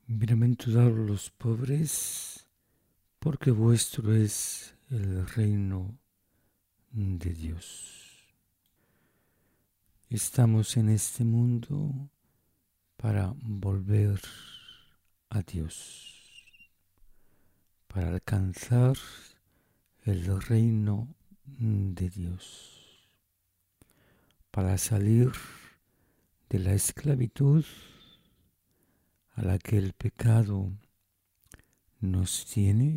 Bienaventurados los pobres, porque vuestro es el reino de Dios. Estamos en este mundo para volver a Dios, para alcanzar el reino de Dios, para salir de la esclavitud a la que el pecado nos tiene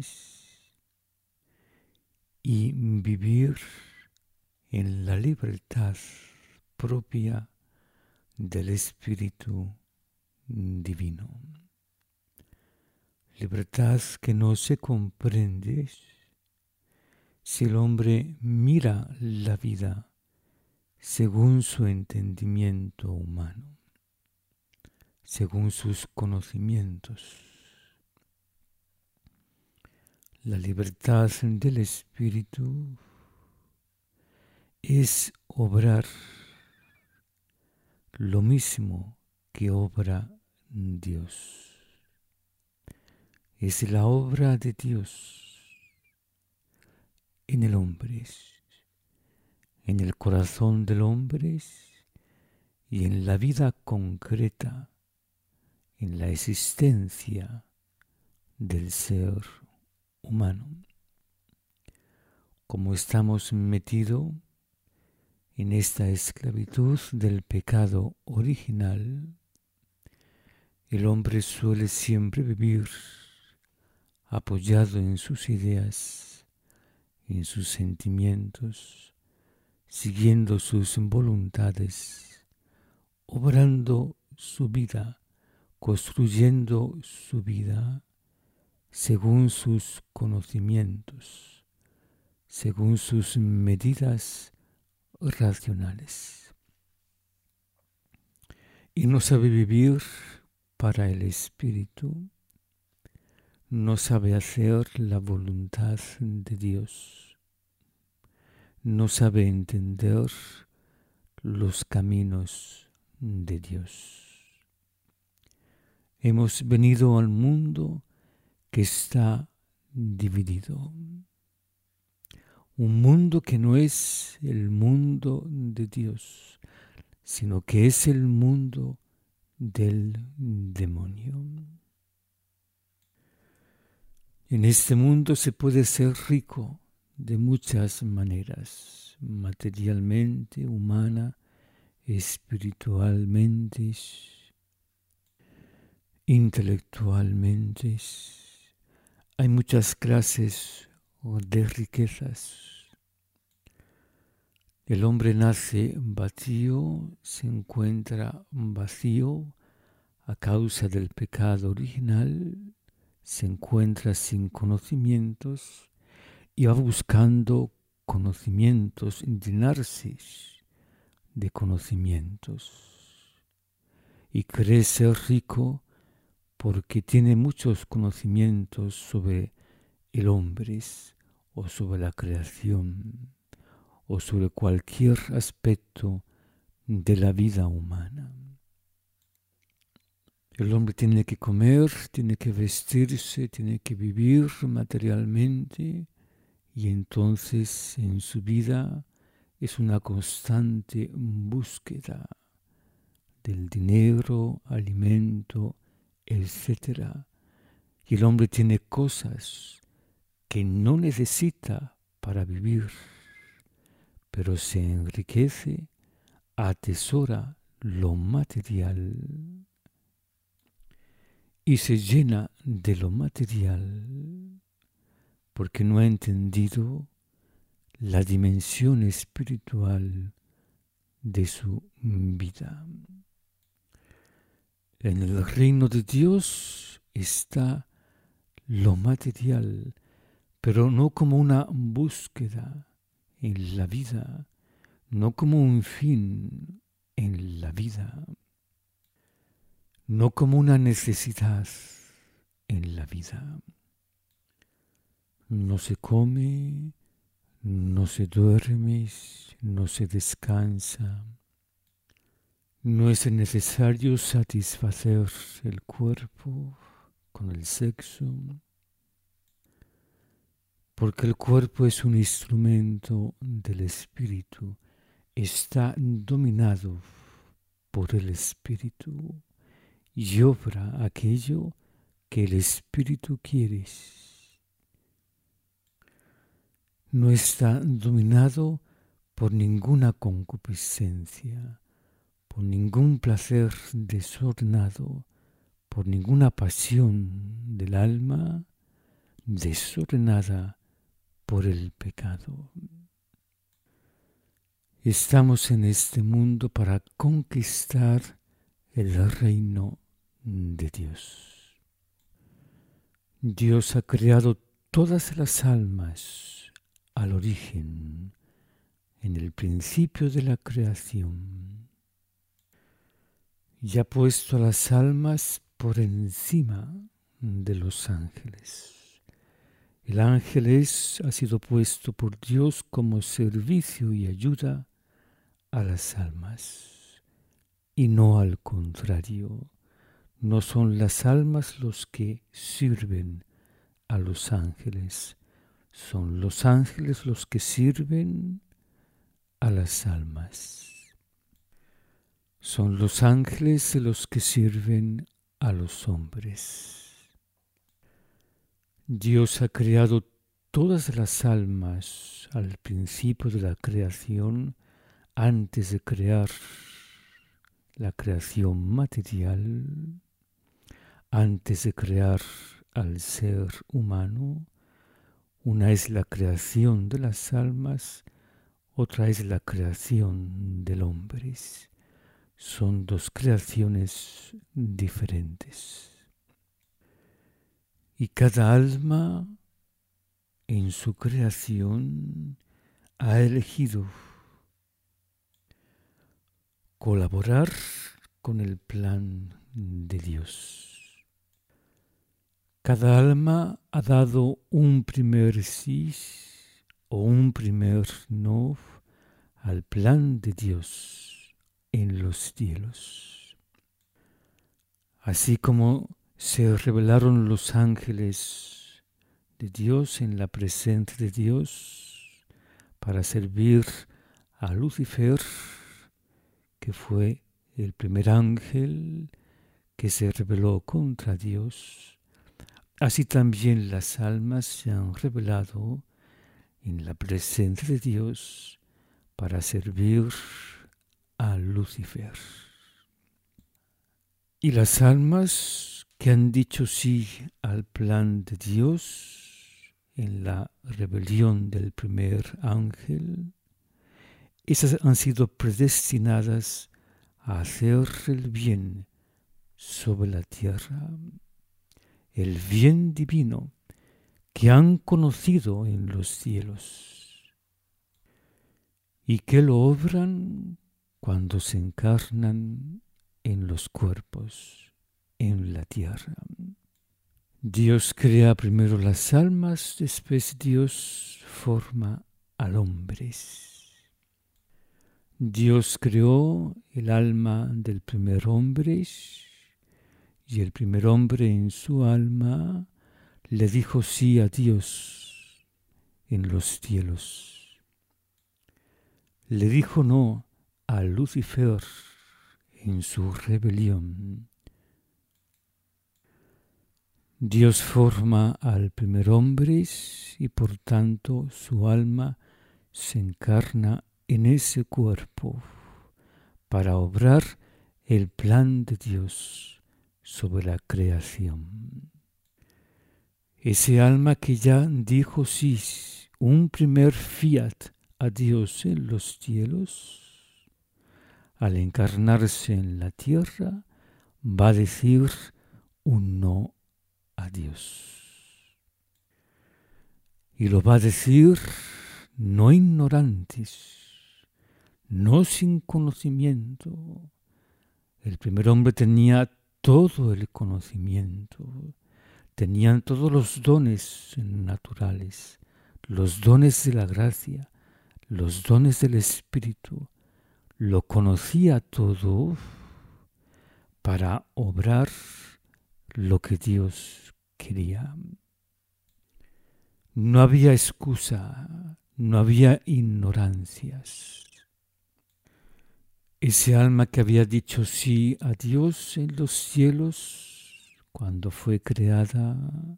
y vivir en la libertad propia del Espíritu Divino. Libertad que no se comprende si el hombre mira la vida según su entendimiento humano, según sus conocimientos. La libertad del Espíritu es obrar lo mismo que obra Dios. Es la obra de Dios en el hombre, en el corazón del hombre y en la vida concreta, en la existencia del ser humano. Como estamos metidos en esta esclavitud del pecado original, el hombre suele siempre vivir apoyado en sus ideas, en sus sentimientos, siguiendo sus voluntades, obrando su vida, construyendo su vida según sus conocimientos, según sus medidas racionales. Y no sabe vivir para el Espíritu, no sabe hacer la voluntad de Dios, no sabe entender los caminos de Dios. Hemos venido al mundo que está dividido. Un mundo que no es el mundo de Dios, sino que es el mundo del demonio. En este mundo se puede ser rico de muchas maneras, materialmente, humana, espiritualmente, intelectualmente. Hay muchas clases de riquezas. El hombre nace vacío, se encuentra vacío a causa del pecado original, se encuentra sin conocimientos y va buscando conocimientos, llenarse de conocimientos. Y cree ser rico porque tiene muchos conocimientos sobre el hombre o sobre la creación o sobre cualquier aspecto de la vida humana. El hombre tiene que comer, tiene que vestirse, tiene que vivir materialmente y entonces en su vida es una constante búsqueda del dinero, alimento, etc. Y el hombre tiene cosas que no necesita para vivir, pero se enriquece, atesora lo material y se llena de lo material porque no ha entendido la dimensión espiritual de su vida. En el reino de Dios está lo material, pero no como una búsqueda en la vida, no como un fin en la vida, no como una necesidad en la vida. No se come, no se duerme, no se descansa. No es necesario satisfacer el cuerpo, con el sexo, porque el cuerpo es un instrumento del espíritu, está dominado por el espíritu y obra aquello que el espíritu quiere. No está dominado por ninguna concupiscencia, por ningún placer desordenado, por ninguna pasión del alma desordenada por el pecado. Estamos en este mundo para conquistar el reino de Dios. Dios ha creado todas las almas al origen, en el principio de la creación, y ha puesto a las almas por encima de los ángeles. El ángel ha sido puesto por Dios como servicio y ayuda a las almas, y no al contrario. No son las almas los que sirven a los ángeles, son los ángeles los que sirven a las almas. Son los ángeles los que sirven a los hombres. Dios ha creado todas las almas al principio de la creación, antes de crear la creación material, antes de crear al ser humano. Una es la creación de las almas, otra es la creación del hombre. Son dos creaciones diferentes. Y cada alma en su creación ha elegido colaborar con el plan de Dios. Cada alma ha dado un primer sí o un primer no al plan de Dios en los cielos. Así como se revelaron los ángeles de Dios en la presencia de Dios para servir a Lucifer, que fue el primer ángel que se rebeló contra Dios, así también las almas se han revelado en la presencia de Dios para servir a Lucifer. Y las almas que han dicho sí al plan de Dios en la rebelión del primer ángel, esas han sido predestinadas a hacer el bien sobre la tierra, el bien divino que han conocido en los cielos y que lo obran cuando se encarnan en los cuerpos, en la tierra. Dios crea primero las almas, después Dios forma al hombre. Dios creó el alma del primer hombre y el primer hombre en su alma le dijo sí a Dios en los cielos. Le dijo no a Lucifer en su rebelión. Dios forma al primer hombre y por tanto su alma se encarna en ese cuerpo para obrar el plan de Dios sobre la creación. Ese alma que ya dijo sí, un primer fiat a Dios en los cielos, al encarnarse en la tierra, va a decir un no a Dios. Y lo va a decir no ignorantes, no sin conocimiento. El primer hombre tenía todo el conocimiento, tenían todos los dones naturales, los dones de la gracia, los dones del Espíritu. Lo conocía todo para obrar lo que Dios quería. No había excusa, no había ignorancias. Ese alma que había dicho sí a Dios en los cielos cuando fue creada,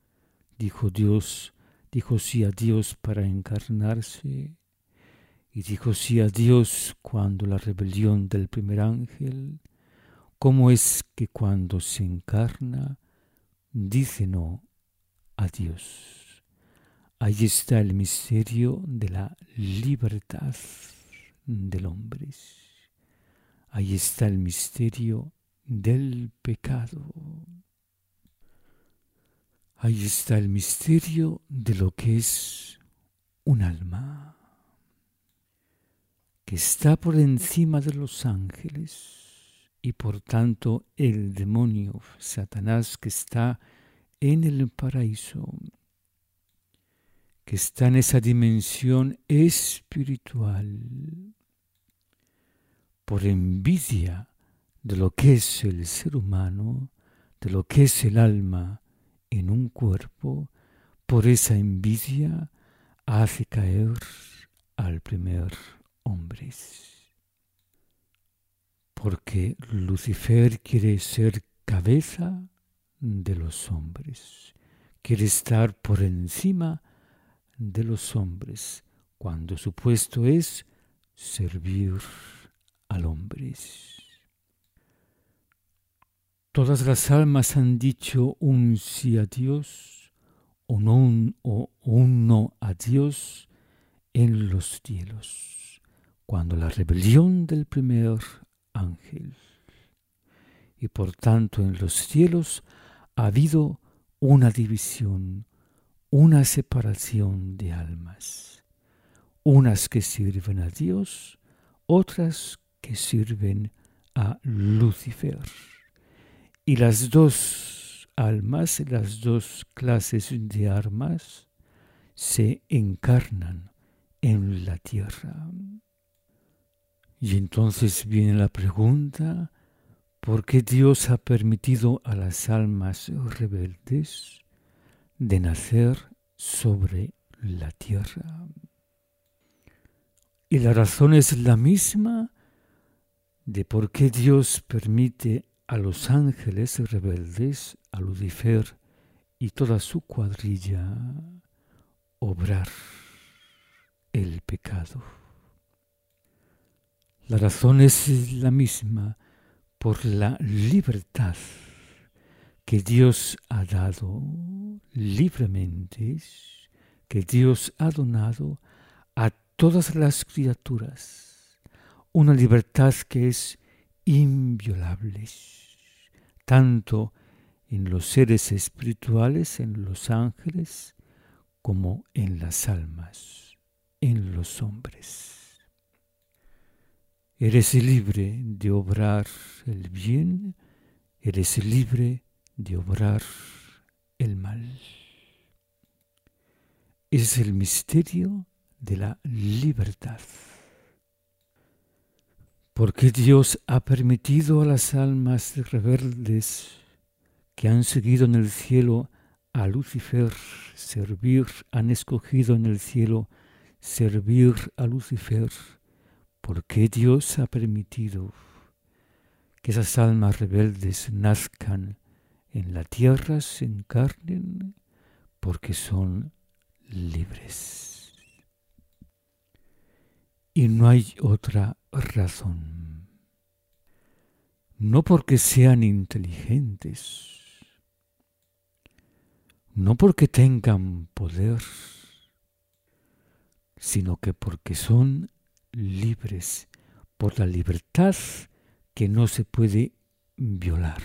dijo sí a Dios para encarnarse, y dijo sí a Dios cuando la rebelión del primer ángel. ¿Cómo es que cuando se encarna dice no a Dios? Ahí está el misterio de la libertad del hombre. Ahí está el misterio del pecado. Ahí está el misterio de lo que es un alma, que está por encima de los ángeles y por tanto el demonio, Satanás, que está en el paraíso, que está en esa dimensión espiritual, por envidia de lo que es el ser humano, de lo que es el alma en un cuerpo, por esa envidia hace caer al primer hombre. Porque Lucifer quiere ser cabeza de los hombres, quiere estar por encima de los hombres, cuando su puesto es servir al hombre. Todas las almas han dicho un sí a Dios o un no a Dios en los cielos, cuando la rebelión del primer ángel. Y por tanto en los cielos ha habido una división, una separación de almas, unas que sirven a Dios, otras que sirven a Lucifer. Y las dos almas, las dos clases de almas, se encarnan en la tierra. Y entonces viene la pregunta, ¿por qué Dios ha permitido a las almas rebeldes de nacer sobre la tierra? Y la razón es la misma de por qué Dios permite a los ángeles rebeldes, a Lucifer y toda su cuadrilla, obrar el pecado. La razón es la misma, por la libertad que Dios ha dado libremente, que Dios ha donado a todas las criaturas, una libertad que es inviolable, tanto en los seres espirituales, en los ángeles, como en las almas, en los hombres. Eres libre de obrar el bien, eres libre de obrar el mal. Es el misterio de la libertad. Porque Dios ha permitido a las almas rebeldes que han seguido en el cielo a Lucifer servir, han escogido en el cielo servir a Lucifer. ¿Por qué Dios ha permitido que esas almas rebeldes nazcan en la tierra, se encarnen? Porque son libres. Y no hay otra razón. No porque sean inteligentes, no porque tengan poder, sino que porque son libres, por la libertad que no se puede violar.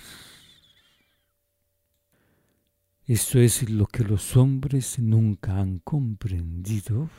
Esto es lo que los hombres nunca han comprendido,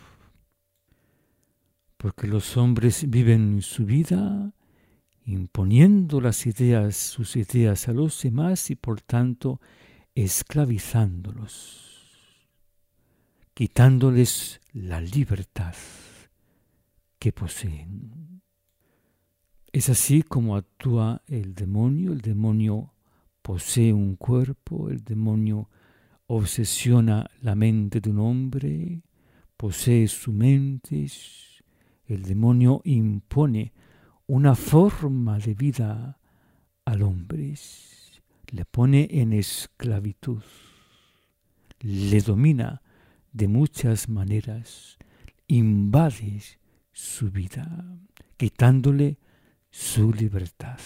porque los hombres viven su vida imponiendo sus ideas a los demás y por tanto esclavizándolos, quitándoles la libertad que poseen. Es así como actúa el demonio. El demonio posee un cuerpo, el demonio obsesiona la mente de un hombre, posee su mente. El demonio impone una forma de vida al hombre, le pone en esclavitud, le domina de muchas maneras, invade su vida, quitándole su libertad.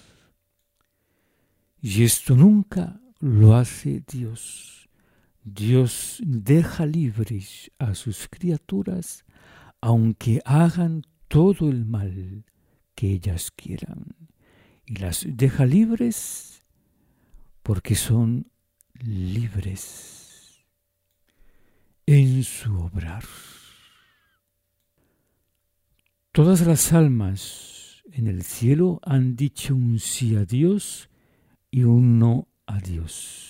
Y esto nunca lo hace Dios. Dios deja libres a sus criaturas, aunque hagan todo el mal que ellas quieran. Y las deja libres porque son libres en su obrar. Todas las almas en el cielo han dicho un sí a Dios y un no a Dios.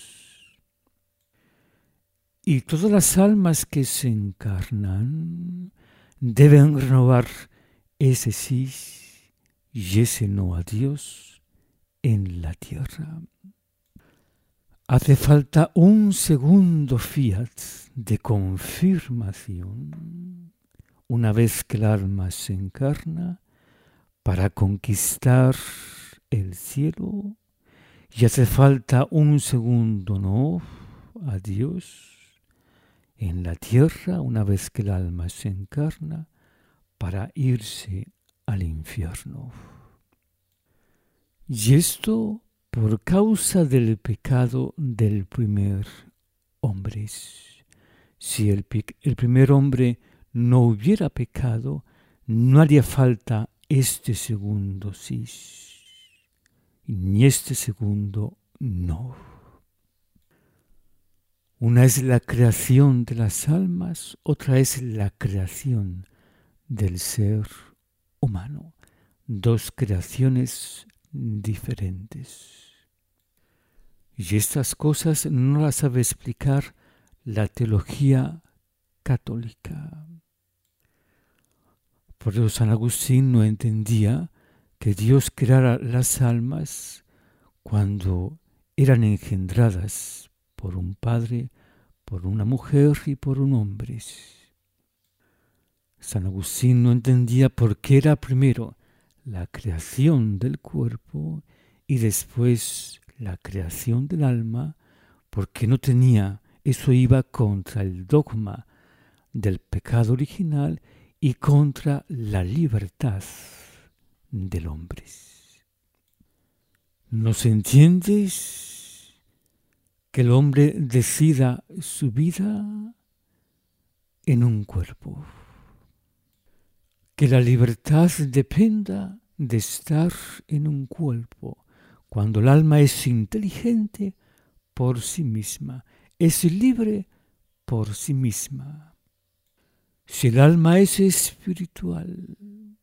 Y todas las almas que se encarnan deben renovar ese sí y ese no a Dios en la tierra. Hace falta un segundo fiat de confirmación una vez que el alma se encarna para conquistar el cielo, y hace falta un segundo no a Dios en la tierra una vez que el alma se encarna para irse al infierno. Y esto por causa del pecado del primer hombre. Si el primer hombre no hubiera pecado, no haría falta este segundo sí, ni este segundo no. Una es la creación de las almas, otra es la creación del ser humano. Dos creaciones diferentes. Y estas cosas no las sabe explicar la teología católica. Por eso San Agustín no entendía que Dios creara las almas cuando eran engendradas por un padre, por una mujer y por un hombre. San Agustín no entendía por qué era primero la creación del cuerpo y después la creación del alma, porque no tenía, eso iba contra el dogma del pecado original y contra la libertad del hombre. ¿No se entiende que el hombre decida su vida en un cuerpo? Que la libertad dependa de estar en un cuerpo, cuando el alma es inteligente por sí misma, es libre por sí misma. Si el alma es espiritual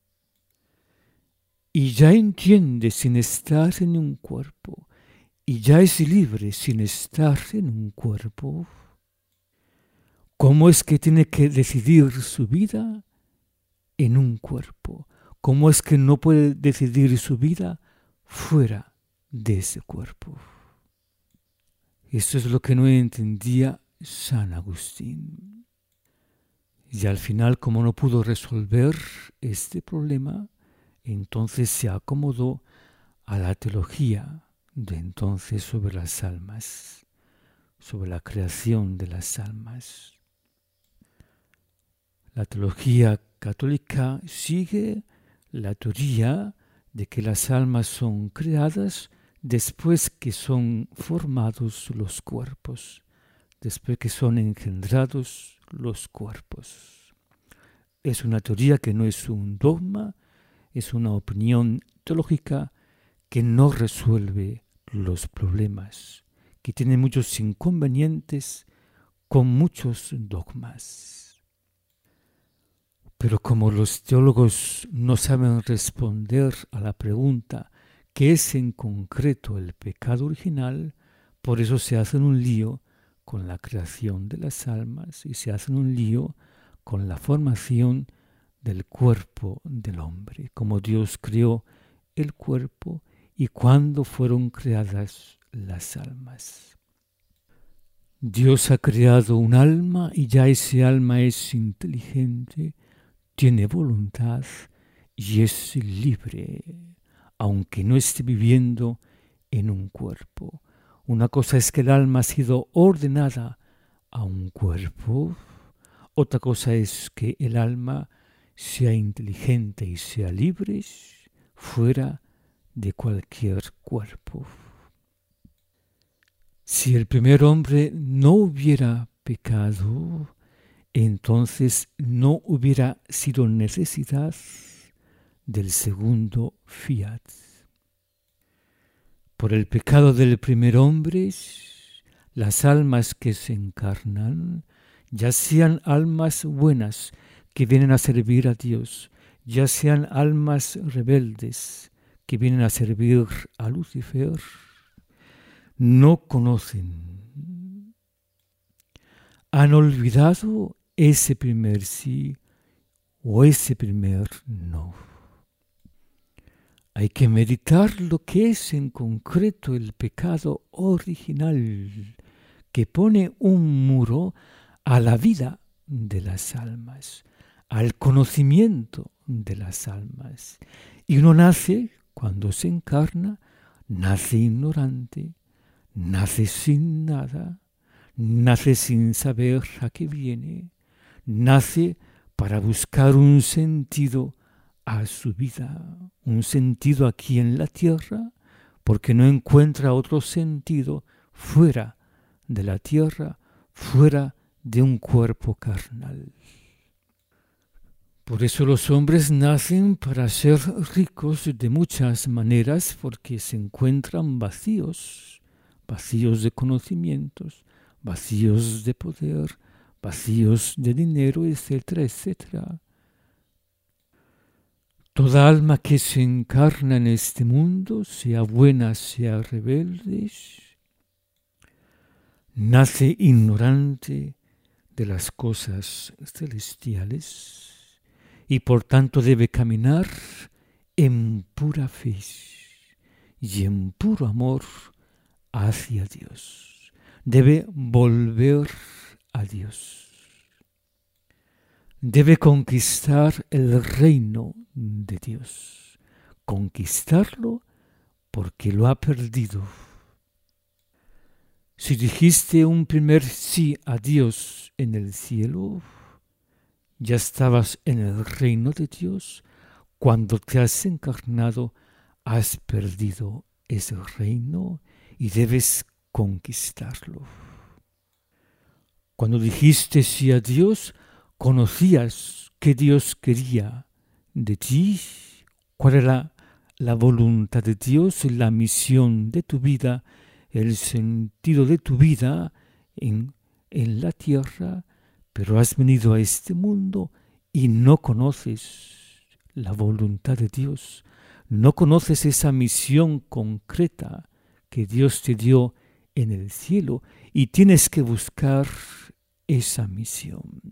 y ya entiende sin estar en un cuerpo, y ya es libre sin estar en un cuerpo, ¿cómo es que tiene que decidir su vida en un cuerpo? ¿Cómo es que no puede decidir su vida fuera de ese cuerpo? Eso es lo que no entendía San Agustín. Y al final, como no pudo resolver este problema, entonces se acomodó a la teología de entonces sobre las almas, sobre la creación de las almas. La teología católica sigue la teoría de que las almas son creadas después que son formados los cuerpos, después que son engendrados los cuerpos. Es una teoría que no es un dogma, es una opinión teológica que no resuelve los problemas, que tiene muchos inconvenientes con muchos dogmas. Pero como los teólogos no saben responder a la pregunta ¿qué es en concreto el pecado original? Por eso se hacen un lío con la creación de las almas y se hacen un lío con la formación del cuerpo del hombre, como Dios creó el cuerpo y cuándo fueron creadas las almas. Dios ha creado un alma y ya ese alma es inteligente, tiene voluntad y es libre, aunque no esté viviendo en un cuerpo. Una cosa es que el alma ha sido ordenada a un cuerpo, otra cosa es que el alma sea inteligente y sea libre fuera de cualquier cuerpo. Si el primer hombre no hubiera pecado, entonces no hubiera sido necesidad del segundo fiat. Por el pecado del primer hombre, las almas que se encarnan, ya sean almas buenas que vienen a servir a Dios, ya sean almas rebeldes que vienen a servir a Lucifer, no conocen. Han olvidado ese primer sí o ese primer no. Hay que meditar lo que es en concreto el pecado original que pone un muro a la vida de las almas, al conocimiento de las almas. Y uno nace, cuando se encarna, nace ignorante, nace sin nada, nace sin saber a qué viene, nace para buscar un sentido a su vida, un sentido aquí en la tierra, porque no encuentra otro sentido fuera de la tierra, fuera de un cuerpo carnal. Por eso los hombres nacen para ser ricos de muchas maneras, porque se encuentran vacíos, vacíos de conocimientos, vacíos de poder, vacíos de dinero, etcétera, etcétera. Toda alma que se encarna en este mundo, sea buena, sea rebelde, nace ignorante de las cosas celestiales y por tanto debe caminar en pura fe y en puro amor hacia Dios. Debe volver a Dios. Debe conquistar el reino de Dios. Conquistarlo porque lo ha perdido. Si dijiste un primer sí a Dios en el cielo, ya estabas en el reino de Dios. Cuando te has encarnado, has perdido ese reino y debes conquistarlo. Cuando dijiste sí a Dios, conocías qué Dios quería de ti, cuál era la voluntad de Dios, la misión de tu vida, el sentido de tu vida en la tierra, pero has venido a este mundo y no conoces la voluntad de Dios, no conoces esa misión concreta que Dios te dio en el cielo y tienes que buscar esa misión.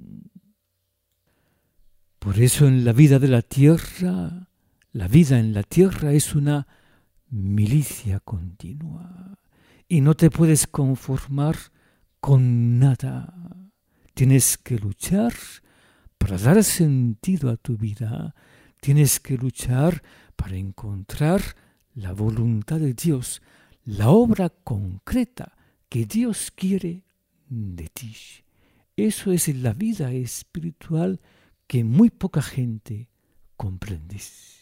Por eso en la vida de la tierra, la vida en la tierra es una milicia continua y no te puedes conformar con nada. Tienes que luchar para dar sentido a tu vida. Tienes que luchar para encontrar la voluntad de Dios, la obra concreta que Dios quiere de ti. Eso es la vida espiritual que muy poca gente comprende.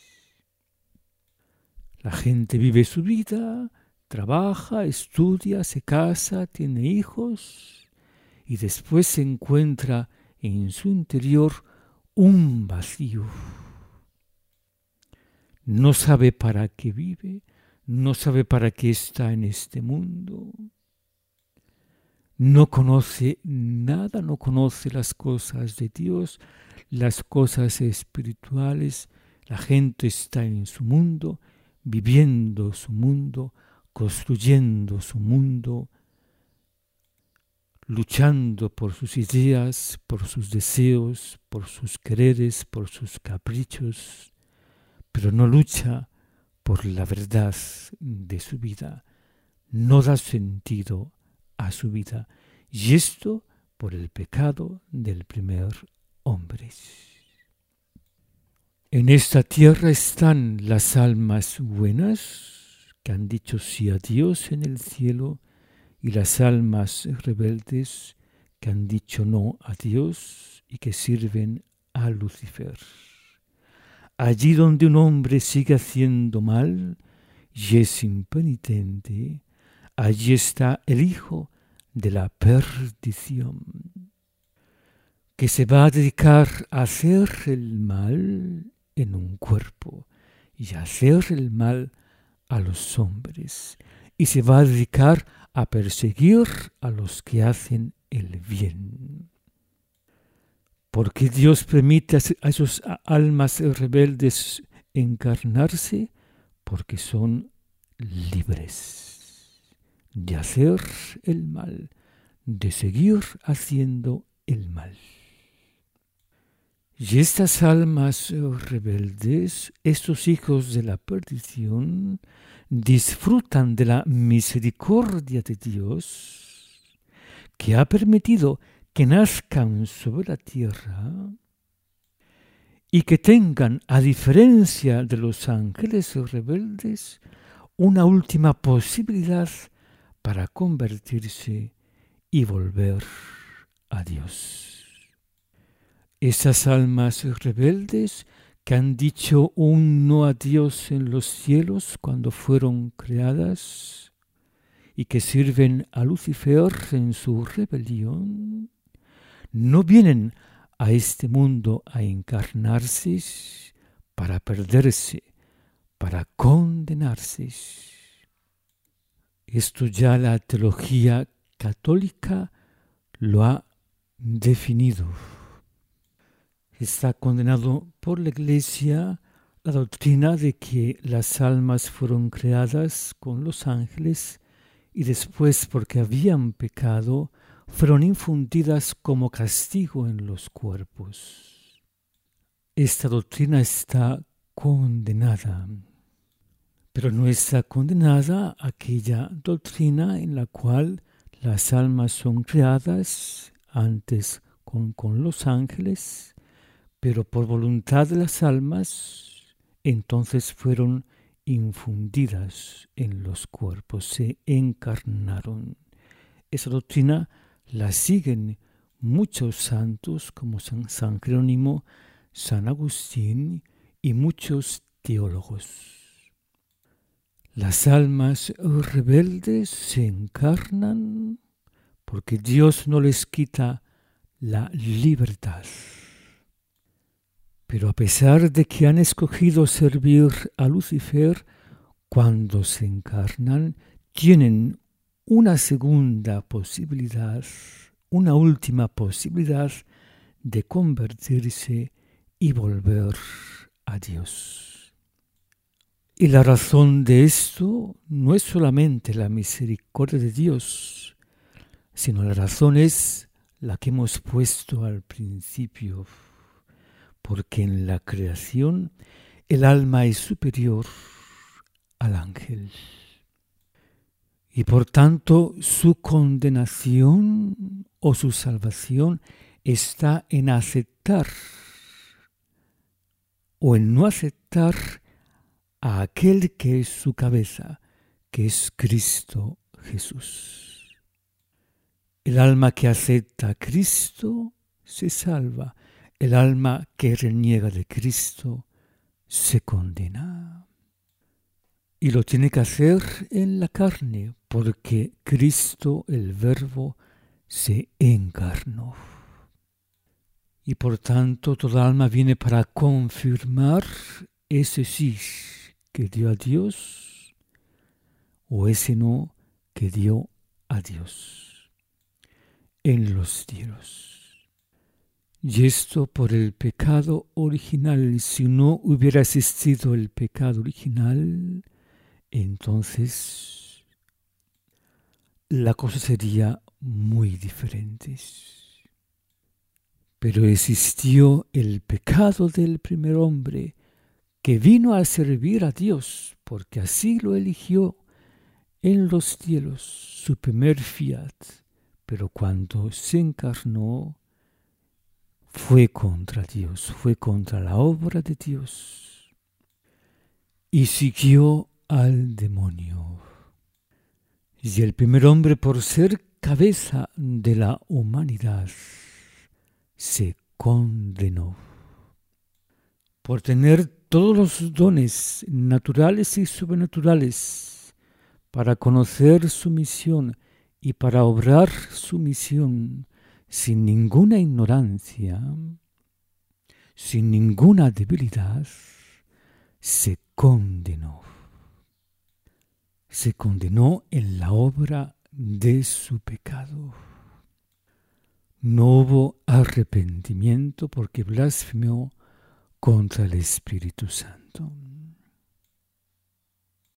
La gente vive su vida, trabaja, estudia, se casa, tiene hijos y después se encuentra en su interior un vacío. No sabe para qué vive, no sabe para qué está en este mundo. No conoce nada, no conoce las cosas de Dios, las cosas espirituales. La gente está en su mundo, viviendo su mundo, construyendo su mundo, luchando por sus ideas, por sus deseos, por sus quereres, por sus caprichos, pero no lucha por la verdad de su vida, no da sentido a su vida. y esto por el pecado del primer hombre. En esta tierra están las almas buenas que han dicho sí a Dios en el cielo y las almas rebeldes que han dicho no a Dios y que sirven a Lucifer. Allí donde un hombre sigue haciendo mal y es impenitente, allí está el hijo de la perdición, que se va a dedicar a hacer el mal en un cuerpo y a hacer el mal a los hombres, y se va a dedicar a perseguir a los que hacen el bien. ¿Por qué Dios permite a esas almas rebeldes encarnarse? Porque son libres de hacer el mal, de seguir haciendo el mal. Y estas almas rebeldes, estos hijos de la perdición, disfrutan de la misericordia de Dios, que ha permitido que nazcan sobre la tierra y que tengan, a diferencia de los ángeles rebeldes, una última posibilidad para convertirse y volver a Dios. Esas almas rebeldes que han dicho un no a Dios en los cielos cuando fueron creadas y que sirven a Lucifer en su rebelión, no vienen a este mundo a encarnarse para perderse, para condenarse. Esto ya la teología católica lo ha definido. Está condenado por la Iglesia la doctrina de que las almas fueron creadas con los ángeles y después, porque habían pecado, fueron infundidas como castigo en los cuerpos. Esta doctrina está condenada, pero no está condenada aquella doctrina en la cual las almas son creadas antes con los ángeles, pero por voluntad de las almas, entonces fueron infundidas en los cuerpos, se encarnaron. Esa doctrina la siguen muchos santos como San Jerónimo, San Agustín y muchos teólogos. Las almas rebeldes se encarnan porque Dios no les quita la libertad. Pero a pesar de que han escogido servir a Lucifer, cuando se encarnan, tienen una segunda posibilidad, una última posibilidad de convertirse y volver a Dios. Y la razón de esto no es solamente la misericordia de Dios, sino la razón es la que hemos puesto al principio, porque en la creación el alma es superior al ángel. Y por tanto su condenación o su salvación está en aceptar o en no aceptar a aquel que es su cabeza, que es Cristo Jesús. El alma que acepta a Cristo se salva. El alma que reniega de Cristo se condena. Y lo tiene que hacer en la carne, porque Cristo, el Verbo, se encarnó. Y por tanto, toda alma viene para confirmar ese sí que dio a Dios o ese no que dio a Dios en los cielos. Y esto por el pecado original. Si no hubiera existido el pecado original, entonces la cosa sería muy diferente. Pero existió el pecado del primer hombre, que vino a servir a Dios, porque así lo eligió en los cielos, su primer fiat, pero cuando se encarnó fue contra Dios, fue contra la obra de Dios y siguió al demonio. Y el primer hombre, por ser cabeza de la humanidad, se condenó. Por tener todos los dones naturales y sobrenaturales para conocer su misión y para obrar su misión sin ninguna ignorancia, sin ninguna debilidad, se condenó. Se condenó en la obra de su pecado. No hubo arrepentimiento porque blasfemó contra el Espíritu Santo.